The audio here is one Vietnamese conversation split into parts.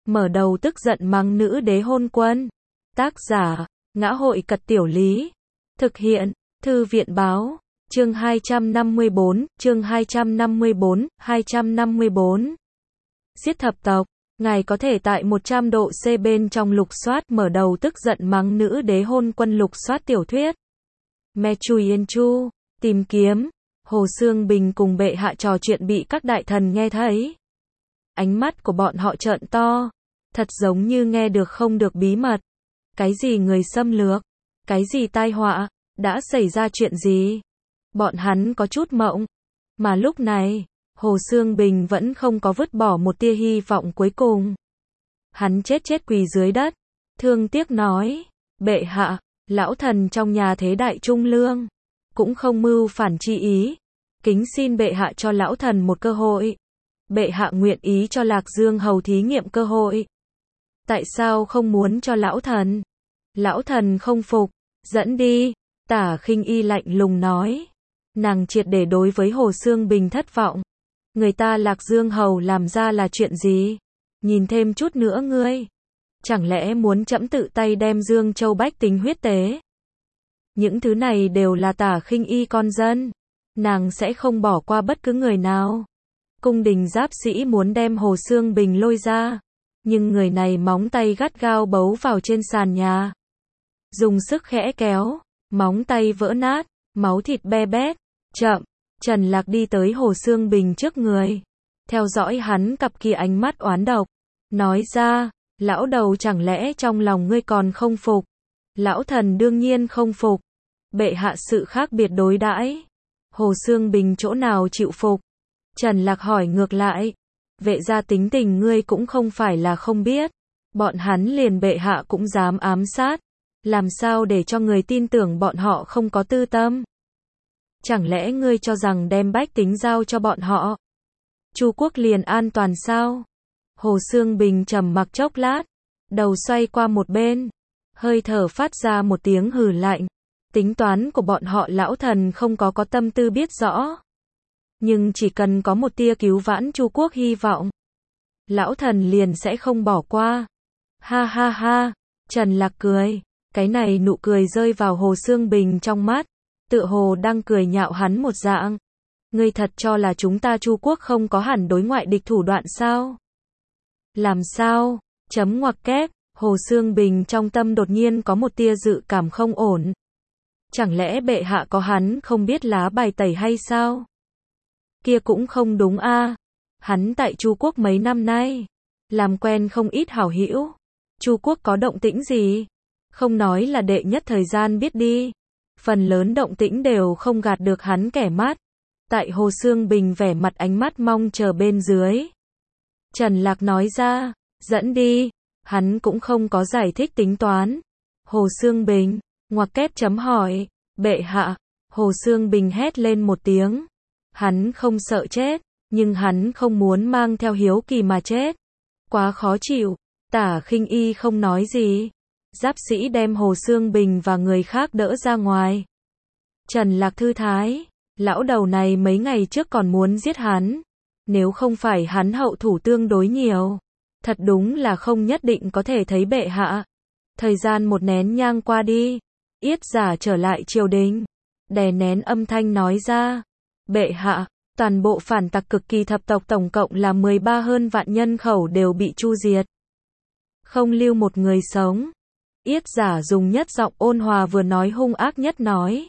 mở đầu tức giận mắng nữ đế hôn quân. Tác giả, Ngã hội Cật Tiểu Lý. Thực hiện, Thư viện Báo. Chương 254, chương 254. Giết thập tộc. Ngài có thể tại 100 độ C bên trong lục soát mở đầu tức giận mắng nữ đế hôn quân lục soát tiểu thuyết. Me Chui Yên Chu, tìm kiếm. Hồ Xương Bình cùng bệ hạ trò chuyện bị các đại thần nghe thấy. Ánh mắt của bọn họ trợn to. Thật giống như nghe được không được bí mật. Cái gì người xâm lược? Cái gì tai họa? Đã xảy ra chuyện gì? Bọn hắn có chút mộng. Mà lúc này, Hồ Xương Bình vẫn không có vứt bỏ một tia hy vọng cuối cùng. Hắn chết quỳ dưới đất. Thương tiếc nói, bệ hạ, lão thần trong nhà thế đại trung lương. Cũng không mưu phản chi ý. Kính xin bệ hạ cho lão thần một cơ hội. Bệ hạ nguyện ý cho Lạc Dương hầu thí nghiệm cơ hội. Tại sao không muốn cho lão thần? Lão thần không phục. Dẫn đi. Tả Khinh Y lạnh lùng nói. Nàng triệt để đối với Hồ Xương Bình thất vọng. Người ta Lạc Dương hầu làm ra là chuyện gì? Nhìn thêm chút nữa ngươi. Chẳng lẽ muốn trẫm tự tay đem Dương Châu bách tính huyết tế? Những thứ này đều là Tả Khinh Y con dân. Nàng sẽ không bỏ qua bất cứ người nào. Cung đình giáp sĩ muốn đem Hồ Xương Bình lôi ra. Nhưng người này móng tay gắt gao bấu vào trên sàn nhà. Dùng sức khẽ kéo. Móng tay vỡ nát. Máu thịt be bét. Chậm. Trần Lạc đi tới Hồ Xương Bình trước người. Theo dõi hắn cặp kia ánh mắt oán độc. Nói ra, lão đầu chẳng lẽ trong lòng ngươi còn không phục? Lão thần đương nhiên không phục. Bệ hạ sự khác biệt đối đãi. Hồ Xương Bình chỗ nào chịu phục? Trần Lạc hỏi ngược lại. Vệ gia tính tình ngươi cũng không phải là không biết. Bọn hắn liền bệ hạ cũng dám ám sát. Làm sao để cho người tin tưởng bọn họ không có tư tâm? Chẳng lẽ ngươi cho rằng đem bách tính giao cho bọn họ? Chu quốc liền an toàn sao? Hồ Xương Bình trầm mặc chốc lát. Đầu xoay qua một bên. Hơi thở phát ra một tiếng hừ lạnh. Tính toán của bọn họ lão thần không có tâm tư biết rõ. Nhưng chỉ cần có một tia cứu vãn Chu quốc hy vọng. Lão thần liền sẽ không bỏ qua. Ha ha ha. Trần Lạc cười. Cái này nụ cười rơi vào Hồ Xương Bình trong mắt. Tựa hồ đang cười nhạo hắn một dạng. Ngươi thật cho là chúng ta Chu quốc không có hẳn đối ngoại địch thủ đoạn sao? Làm sao? Chấm ngoặc kép. Hồ Xương Bình trong tâm đột nhiên có một tia dự cảm không ổn. Chẳng lẽ bệ hạ có hắn không biết lá bài tẩy hay sao? Kia cũng không đúng a. Hắn tại Chu quốc mấy năm nay, làm quen không ít hảo hữu. Chu quốc có động tĩnh gì? Không nói là đệ nhất thời gian biết đi. Phần lớn động tĩnh đều không gạt được hắn kẻ mắt. Tại Hồ Xương Bình vẻ mặt ánh mắt mong chờ bên dưới. Trần Lạc nói ra, dẫn đi. Hắn cũng không có giải thích tính toán. Hồ Xương Bình, ngoặc kép chấm hỏi, bệ hạ. Hồ Xương Bình hét lên một tiếng. Hắn không sợ chết, nhưng hắn không muốn mang theo hiếu kỳ mà chết. Quá khó chịu. Tả Khinh Y không nói gì. Giáp sĩ đem Hồ Xương Bình và người khác đỡ ra ngoài. Trần Lạc thư thái. Lão đầu này mấy ngày trước còn muốn giết hắn. Nếu không phải hắn hậu thủ tương đối nhiều. Thật đúng là không nhất định có thể thấy bệ hạ. Thời gian một nén nhang qua đi. Yết giả trở lại triều đình. Đè nén âm thanh nói ra. Bệ hạ, toàn bộ phản tặc cực kỳ thập tộc tổng cộng là 13 hơn vạn nhân khẩu đều bị chu diệt. Không lưu một người sống. Yết giả dùng nhất giọng ôn hòa vừa nói hung ác nhất nói.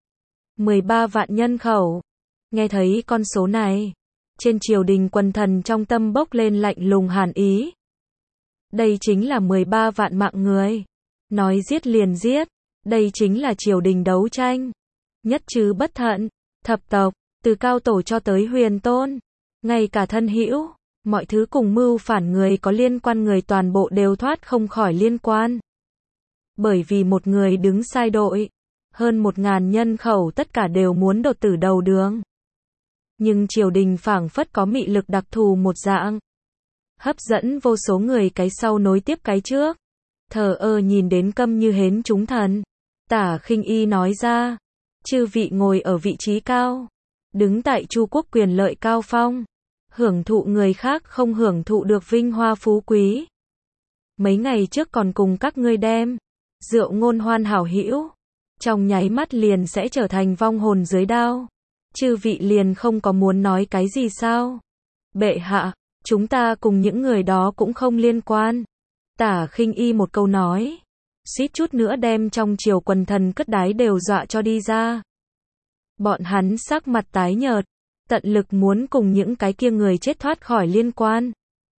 13 vạn nhân khẩu. Nghe thấy con số này. Trên triều đình quần thần trong tâm bốc lên lạnh lùng hàn ý. Đây chính là 13 vạn mạng người. Nói giết liền giết. Đây chính là triều đình đấu tranh. Nhất chứ bất thận. Thập tộc, từ cao tổ cho tới huyền tôn. Ngay cả thân hữu. Mọi thứ cùng mưu phản người có liên quan người toàn bộ đều thoát không khỏi liên quan. Bởi vì một người đứng sai đội. Hơn 1000 nhân khẩu tất cả đều muốn đột tử đầu đường. Nhưng triều đình phảng phất có mị lực đặc thù một dạng. Hấp dẫn vô số người cái sau nối tiếp cái trước. Thờ ơ nhìn đến câm như hến chúng thần. Tả Khinh Y nói ra. Chư vị ngồi ở vị trí cao. Đứng tại Chu quốc quyền lợi cao phong. Hưởng thụ người khác không hưởng thụ được vinh hoa phú quý. mấy ngày trước còn cùng các ngươi đem rượu ngôn hoan hảo hữu, trong nháy mắt liền sẽ trở thành vong hồn dưới đao. Chư vị liền không có muốn nói cái gì sao? Bệ hạ, chúng ta cùng những người đó cũng không liên quan. Tả Khinh Y một câu nói, suýt chút nữa đem trong triều quần thần cất đái đều dọa cho đi ra. Bọn hắn sắc mặt tái nhợt, tận lực muốn cùng những cái kia người chết thoát khỏi liên quan.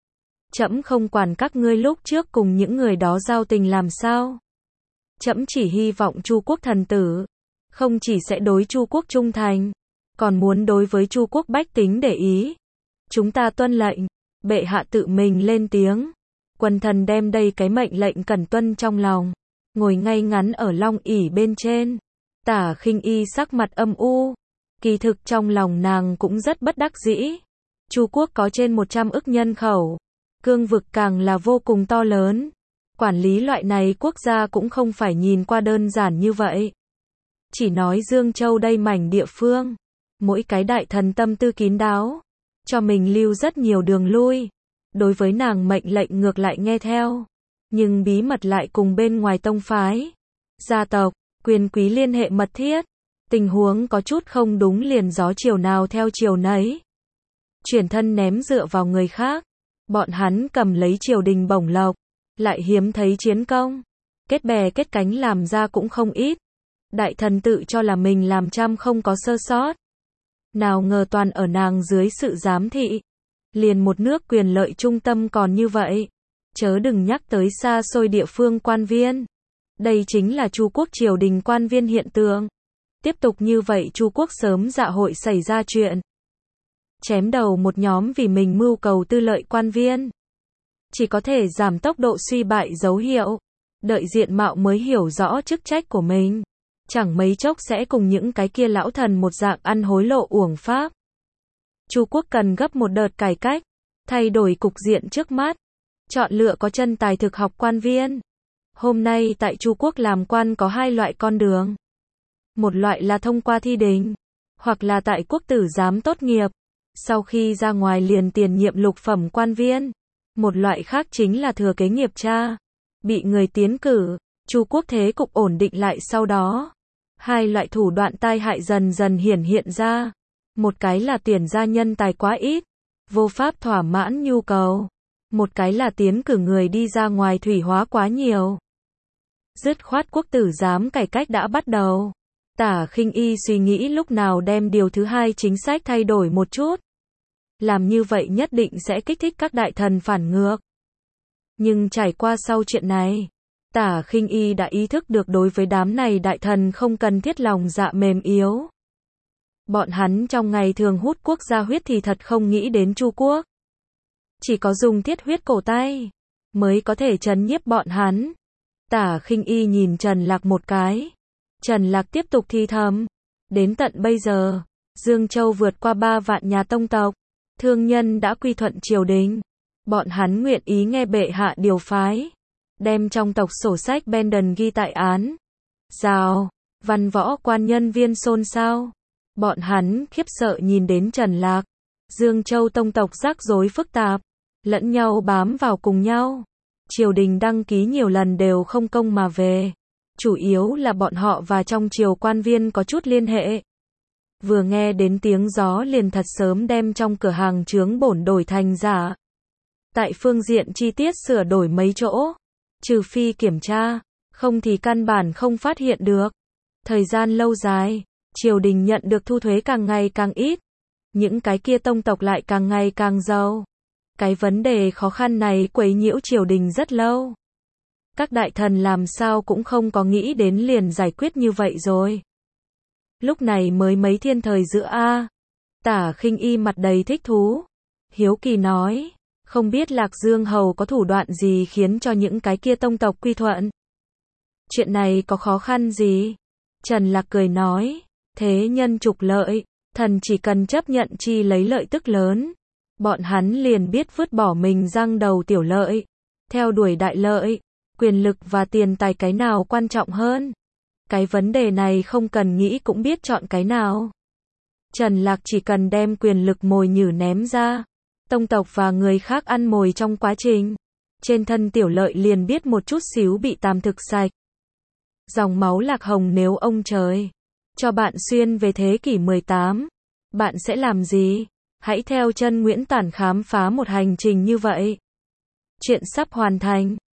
Trẫm không quản các ngươi lúc trước cùng những người đó giao tình làm sao. Trẫm chỉ hy vọng Chu quốc thần tử không chỉ sẽ đối Chu quốc trung thành, còn muốn đối với Chu quốc bách tính để ý. Chúng ta tuân lệnh, bệ hạ tự mình lên tiếng. Quần thần đem đây cái mệnh lệnh cẩn tuân trong lòng, ngồi ngay ngắn ở long ỷ bên trên. Tả Khinh Y sắc mặt âm u, kỳ thực trong lòng nàng cũng rất bất đắc dĩ. Chu quốc có trên 100 ức nhân khẩu, cương vực càng là vô cùng to lớn. Quản lý loại này quốc gia cũng không phải nhìn qua đơn giản như vậy. Chỉ nói Dương Châu đây mảnh địa phương, mỗi cái đại thần tâm tư kín đáo, cho mình lưu rất nhiều đường lui. Đối với nàng mệnh lệnh ngược lại nghe theo, nhưng bí mật lại cùng bên ngoài tông phái, gia tộc, quyền quý liên hệ mật thiết. Tình huống có chút không đúng liền gió chiều nào theo chiều nấy. Chuyển thân ném dựa vào người khác, bọn hắn cầm lấy triều đình bổng lộc, lại hiếm thấy chiến công, kết bè kết cánh làm ra cũng không ít. Đại thần tự cho là mình làm trăm không có sơ sót, nào ngờ toàn ở nàng dưới sự giám thị, liền một nước quyền lợi trung tâm còn như vậy, chớ đừng nhắc tới xa xôi địa phương quan viên. Đây chính là Chu quốc triều đình quan viên hiện tượng. Tiếp tục như vậy Chu quốc sớm dạ hội xảy ra chuyện, chém đầu một nhóm vì mình mưu cầu tư lợi quan viên. Chỉ có thể giảm tốc độ suy bại dấu hiệu, đợi diện mạo mới hiểu rõ chức trách của mình. Chẳng mấy chốc sẽ cùng những cái kia lão thần một dạng ăn hối lộ uổng pháp. Chu quốc cần gấp một đợt cải cách, thay đổi cục diện trước mắt, chọn lựa có chân tài thực học quan viên. Hôm nay tại Chu quốc làm quan có hai loại con đường. Một loại là thông qua thi đình, hoặc là tại quốc tử giám tốt nghiệp, sau khi ra ngoài liền tiền nhiệm lục phẩm quan viên. Một loại khác chính là thừa kế nghiệp cha, bị người tiến cử. Chu quốc thế cục ổn định lại sau đó, hai loại thủ đoạn tai hại dần dần hiển hiện ra. Một cái là tuyển ra nhân tài quá ít, vô pháp thỏa mãn nhu cầu. Một cái là tiến cử người đi ra ngoài thủy hóa quá nhiều. Dứt khoát quốc tử giám cải cách đã bắt đầu. Tả Khinh Y suy nghĩ lúc nào đem điều thứ hai chính sách thay đổi một chút. Làm như vậy nhất định sẽ kích thích các đại thần phản ngược. Nhưng trải qua sau chuyện này, Tả Khinh Y đã ý thức được đối với đám này đại thần không cần thiết lòng dạ mềm yếu. Bọn hắn trong ngày thường hút quốc gia huyết thì thật không nghĩ đến Chu quốc. Chỉ có dùng thiết huyết cổ tay mới có thể trấn nhiếp bọn hắn. Tả Khinh Y nhìn Trần Lạc một cái. Trần Lạc tiếp tục thi thầm. Đến tận bây giờ, Dương Châu vượt qua 3 vạn nhà tông tộc, thương nhân đã quy thuận triều đình. Bọn hắn nguyện ý nghe bệ hạ điều phái, đem trong tộc sổ sách Bendon ghi tại án. Rào, văn võ quan nhân viên xôn xao. Bọn hắn khiếp sợ nhìn đến Trần Lạc. Dương Châu tông tộc rắc rối phức tạp, lẫn nhau bám vào cùng nhau. Triều đình đăng ký nhiều lần đều không công mà về. Chủ yếu là bọn họ và trong triều quan viên có chút liên hệ. Vừa nghe đến tiếng gió liền thật sớm đem trong cửa hàng chướng bổn đổi thành giả. Tại phương diện chi tiết sửa đổi mấy chỗ, trừ phi kiểm tra, không thì căn bản không phát hiện được. Thời gian lâu dài, triều đình nhận được thu thuế càng ngày càng ít, những cái kia tông tộc lại càng ngày càng giàu. Cái vấn đề khó khăn này quấy nhiễu triều đình rất lâu. Các đại thần làm sao cũng không có nghĩ đến liền giải quyết như vậy rồi. Lúc này mới mấy thiên thời giữa a. Tả Khinh Y mặt đầy thích thú, hiếu kỳ nói, không biết Lạc Dương hầu có thủ đoạn gì khiến cho những cái kia tông tộc quy thuận. Chuyện này có khó khăn gì? Trần Lạc cười nói, thế nhân trục lợi, thần chỉ cần chấp nhận chi lấy lợi tức lớn. Bọn hắn liền biết vứt bỏ mình răng đầu tiểu lợi, theo đuổi đại lợi, quyền lực và tiền tài cái nào quan trọng hơn. Cái vấn đề này không cần nghĩ cũng biết chọn cái nào. Trần Lạc chỉ cần đem quyền lực mồi nhử ném ra, tông tộc và người khác ăn mồi trong quá trình, Trên thân Tiểu Lợi liền biết một chút xíu bị tàm thực sạch. Dòng máu Lạc Hồng nếu ông trời cho bạn xuyên về thế kỷ 18, bạn sẽ làm gì? Hãy theo chân Nguyễn Tản khám phá một hành trình như vậy. Chuyện sắp hoàn thành.